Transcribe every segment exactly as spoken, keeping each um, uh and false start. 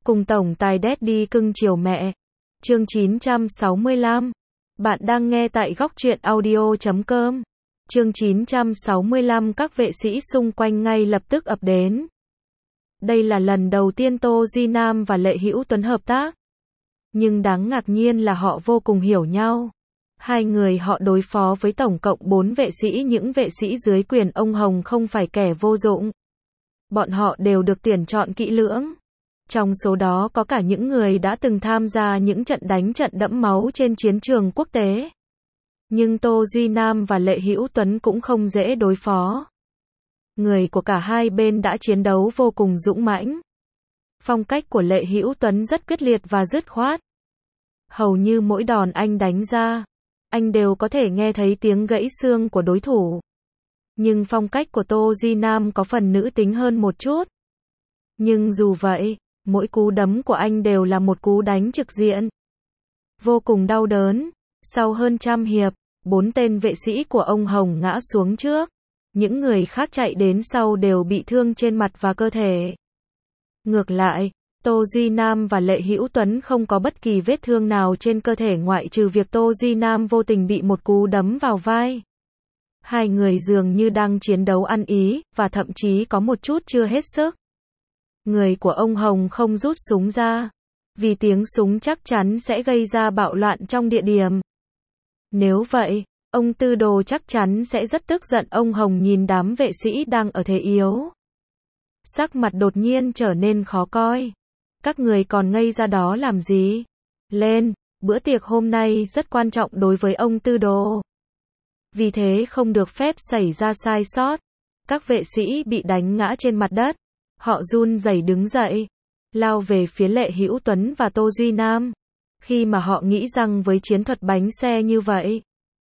Cùng tổng tài Daddy cưng chiều mẹ. Chương chín trăm sáu mươi lăm. Bạn đang nghe tại góc truyện audio chấm com. Chương chín trăm sáu mươi lăm. Các vệ sĩ xung quanh ngay lập tức ập đến. Đây là lần đầu tiên Tô Duy Nam và Lệ Hữu Tuấn hợp tác. Nhưng đáng ngạc nhiên là họ vô cùng hiểu nhau. Hai người họ đối phó với tổng cộng bốn vệ sĩ, những vệ sĩ dưới quyền ông Hồng không phải kẻ vô dụng. Bọn họ đều được tuyển chọn kỹ lưỡng. Trong số đó có cả những người đã từng tham gia những trận đánh trận đẫm máu trên chiến trường quốc tế. Nhưng Tô Duy Nam và Lệ Hữu Tuấn cũng không dễ đối phó. Người của cả hai bên đã chiến đấu vô cùng dũng mãnh. Phong cách của Lệ Hữu Tuấn rất quyết liệt và dứt khoát. Hầu như mỗi đòn anh đánh ra, anh đều có thể nghe thấy tiếng gãy xương của đối thủ. Nhưng phong cách của Tô Duy Nam có phần nữ tính hơn một chút. Nhưng dù vậy, mỗi cú đấm của anh đều là một cú đánh trực diện. Vô cùng đau đớn. Sau hơn trăm hiệp, bốn tên vệ sĩ của ông Hồng ngã xuống trước. Những người khác chạy đến sau đều bị thương trên mặt và cơ thể. Ngược lại, Tô Duy Nam và Lệ Hữu Tuấn không có bất kỳ vết thương nào trên cơ thể ngoại trừ việc Tô Duy Nam vô tình bị một cú đấm vào vai. Hai người dường như đang chiến đấu ăn ý, và thậm chí có một chút chưa hết sức. Người của ông Hồng không rút súng ra, vì tiếng súng chắc chắn sẽ gây ra bạo loạn trong địa điểm. Nếu vậy, ông Tư Đồ chắc chắn sẽ rất tức giận. Ông Hồng nhìn đám vệ sĩ đang ở thế yếu. Sắc mặt đột nhiên trở nên khó coi. Các người còn ngây ra đó làm gì? Lên, bữa tiệc hôm nay rất quan trọng đối với ông Tư Đồ. Vì thế không được phép xảy ra sai sót. Các vệ sĩ bị đánh ngã trên mặt đất. Họ run rẩy đứng dậy, lao về phía Lệ Hữu Tuấn và Tô Duy Nam. Khi mà họ nghĩ rằng với chiến thuật bánh xe như vậy,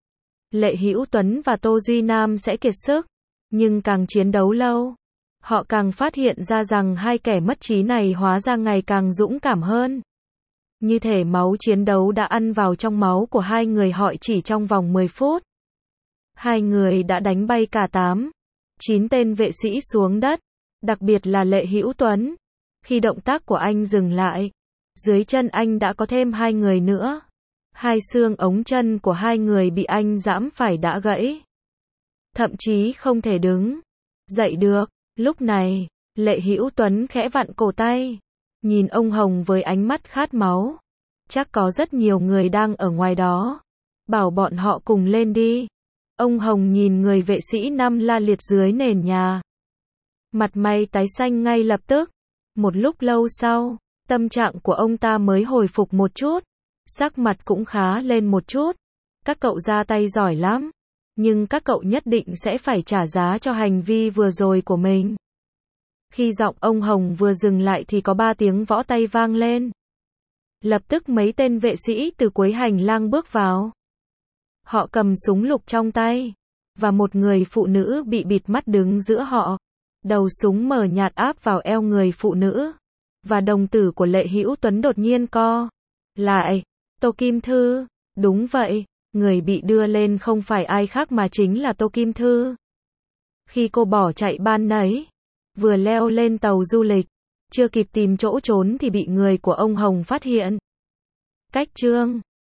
Lệ Hữu Tuấn và Tô Duy Nam sẽ kiệt sức. Nhưng càng chiến đấu lâu, họ càng phát hiện ra rằng hai kẻ mất trí này hóa ra ngày càng dũng cảm hơn. Như thể máu chiến đấu đã ăn vào trong máu của hai người họ chỉ trong vòng mười phút. Hai người đã đánh bay cả tám, chín tên vệ sĩ xuống đất. Đặc biệt là Lệ Hữu Tuấn. Khi động tác của anh dừng lại, dưới chân anh đã có thêm hai người nữa. Hai xương ống chân của hai người bị anh giẫm phải đã gãy. Thậm chí không thể đứng dậy được. Lúc này, Lệ Hữu Tuấn khẽ vặn cổ tay, nhìn ông Hồng với ánh mắt khát máu. Chắc có rất nhiều người đang ở ngoài đó. Bảo bọn họ cùng lên đi. Ông Hồng nhìn người vệ sĩ nằm la liệt dưới nền nhà. Mặt mày tái xanh ngay lập tức. Một lúc lâu sau, tâm trạng của ông ta mới hồi phục một chút. Sắc mặt cũng khá lên một chút. Các cậu ra tay giỏi lắm. Nhưng các cậu nhất định sẽ phải trả giá cho hành vi vừa rồi của mình. Khi giọng ông Hồng vừa dừng lại thì có ba tiếng võ tay vang lên. Lập tức mấy tên vệ sĩ từ cuối hành lang bước vào. Họ cầm súng lục trong tay. Và một người phụ nữ bị bịt mắt đứng giữa họ. Đầu súng mờ nhạt áp vào eo người phụ nữ. Và đồng tử của Lệ Hữu Tuấn đột nhiên co lại. Tô Kim Thư. Đúng vậy, người bị đưa lên không phải ai khác mà chính là Tô Kim Thư. Khi cô bỏ chạy ban nãy, vừa leo lên tàu du lịch, chưa kịp tìm chỗ trốn thì bị người của ông Hồng phát hiện. Cách chương